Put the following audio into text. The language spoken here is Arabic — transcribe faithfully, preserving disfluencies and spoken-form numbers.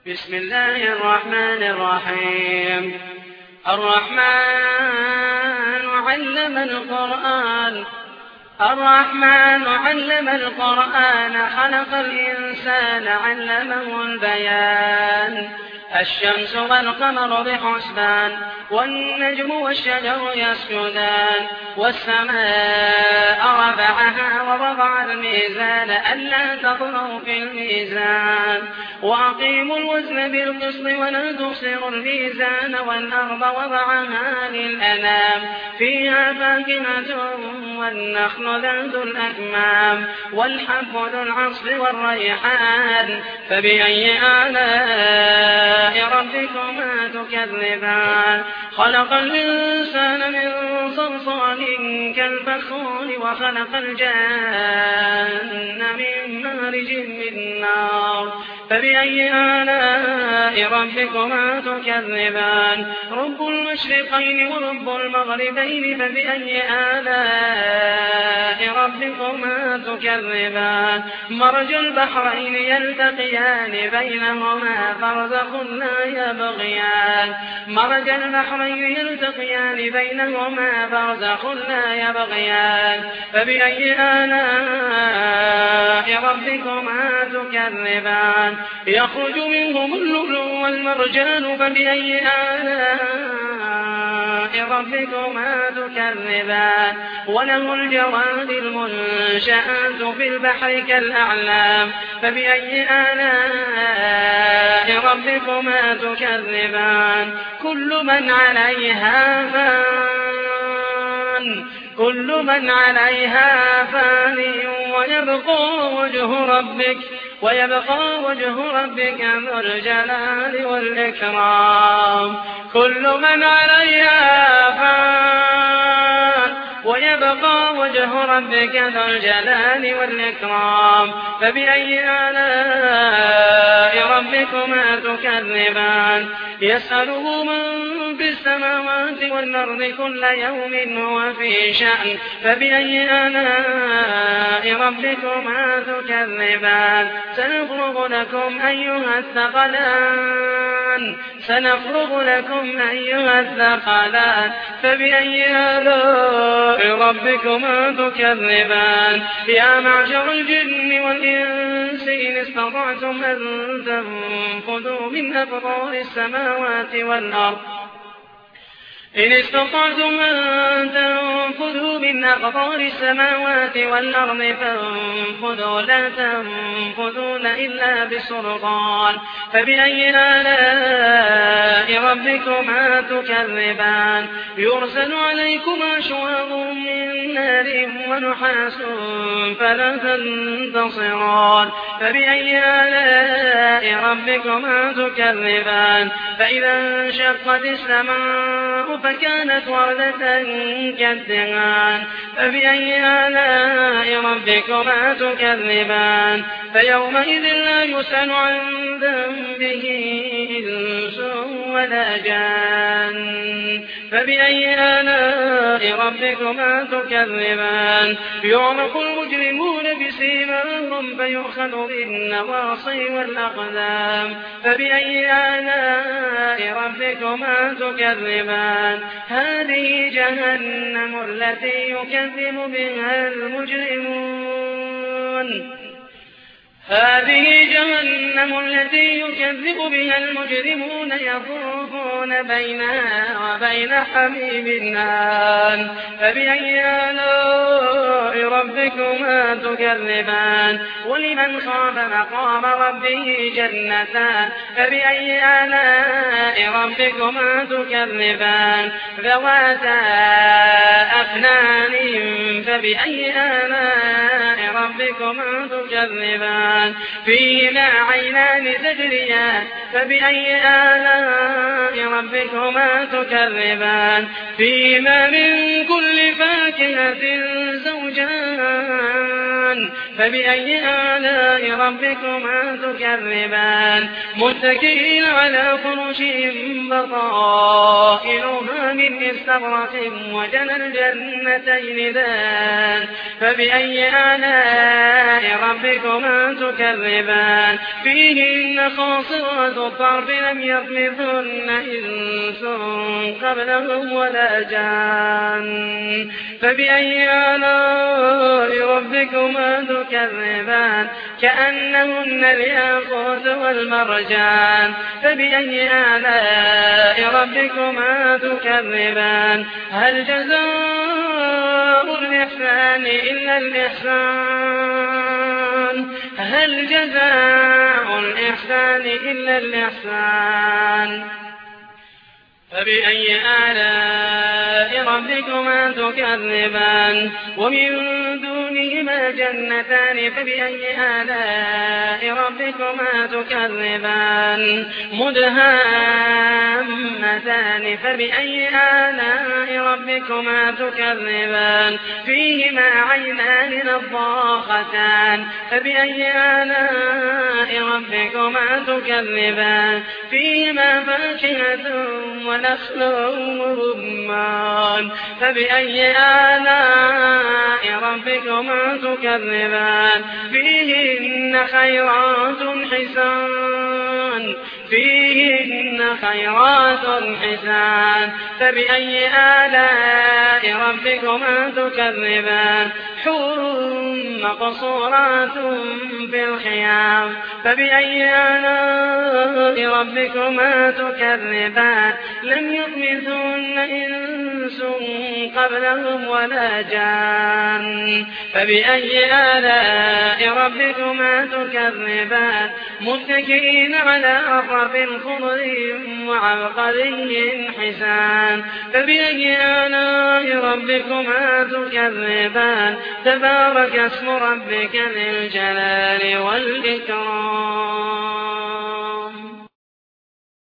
بسم الله الرحمن الرحيم. الرحمن علم القرآن الرحمن علم القرآن خلق الإنسان علمه البيان. الشمس والقمر بحسبان والنجم والشجر يسجدان والسماء رفعها ووضع الميزان ألا تطغوا في الميزان وأقيموا الوزن بالقسط ولا تخسروا الميزان والأرض وضعها للأنام فيها فاكهة والنخل ذات الأكمام والحب ذو العصف والريحان فبأي آلاء ربكما تكذبان. خلق الإنسان من صلصال كالفخار وخلق الجان من مارج من نار فبأي آلاء ربكما تكذبان. رب المشرقين ورب المغربين فبأي آلاء ربكما تكذبان. مرج البحرين يلتقيان بينهما برزخ لا يبغيان مرج البحرين يلتقيان بينهما برزخ لا يبغيان فبأي آلاء ربكما تكذبان. يخرج منهم اللؤلؤ والمرجان فبأي آلاء ربكما تكذبان. وله الجواد المنشآت في البحر كالأعلام فبأي آلاء ربكما تكذبان. كل من عليها فان كل من عليها فان ويبقى وجه ربك ويبقى وجه ربك ذو الجلال والإكرام. كل من عليها فان ويبقى وجه ربك ذو الجلال والإكرام فبأي آلاء ربكما تكذبان. يسأله من في السماوات والأرض كل يوم هو في شأن فبأي آلاء ربكما تكذبان. سنفرغ لكم أيها الثقلان سنفرغ لكم أيها الثقلان فبأي آلاء ربكما تكذبان. يا معشر الجن والإنس إن استطعتم أن تنفذوا من أقطار السماوات والأرض إن استطعتم أن تنفذوا من أقطار السماوات والأرض فانفذوا لا تنفذون إلا بسلطان فبأي آلاء ربكما تكذبان. يرسل عليكما شواظ من نار ونحاس فلا تنتصران فبأي آلاء ربكما تكذبان. فإذا انشقت السماء فكانت وردة كالدهان فبأي آلاء ربكما تكذبان. فيومئذ لا يسأل عن ذنبه إنس ولا جان فبأي آلاء ربكما تكذبان. يعرف المجرمون بسيماهم فيؤخذ بالنواصي والأقدام فبأي آلاء ربكما تكذبان. هذه جهنم التي يكذب بها المجرمون هذه جهنم التي يكذب بها المجرمون يطوفون بينها وبين حميم آن فبأي آلاء ربكما تكذبان. ولمن خاف مقام ربه جنتان فبأي آلاء ربكما تكذبان. ذواتا أفنان فبأي آلاء ربكما تكذبان. فيهما عينان تجريان فبأي آلاء ربكما تكذبان. فيهما من كل فاكهة زوجان فبأي آلاء ربكما تكذبان متكئين على فرش بطائنها من استبرق وجنى الجنتين دان فبأي آلاء ربكما تكذبان فيهن خاصرات الطرف لم يطمثهن إنس قبلهم ولا جان فبأي آلاء ربكما تكذبان كأنهن الياقوت والمرجان فبأي آلاء ربكما تكذبان هل جزاء الإحسان إلا الإحسان هل جزاء الإحسان إلا الإحسان فبأي آلاء ربكما تكذبان ومن دونهما جنتان فبأي آلاء ربكما تكذبان مدهامتان فبأي آلاء ربكما تكذبان فيهما عينان نضاختان فبأي آلاء ربكما تكذبان فيهما فاكهة ونخل ورمان فبأي آلاء ربكما تكذبان فيهن خيرات حسان فيهن خيرات حسان فبأي آلاء ربكما تكذبان حور مقصورات في الخيام فبأي آلاء ربكما تكذبان لم يطمثهن إنس قبلهم ولا جان فبأي آلاء ربكما تكذبان متكئين على رفرف خضر وعبقري حسان فبأي آلاء ربكما تكذبان تبارك اسم ربك ذي الجلال والإكرام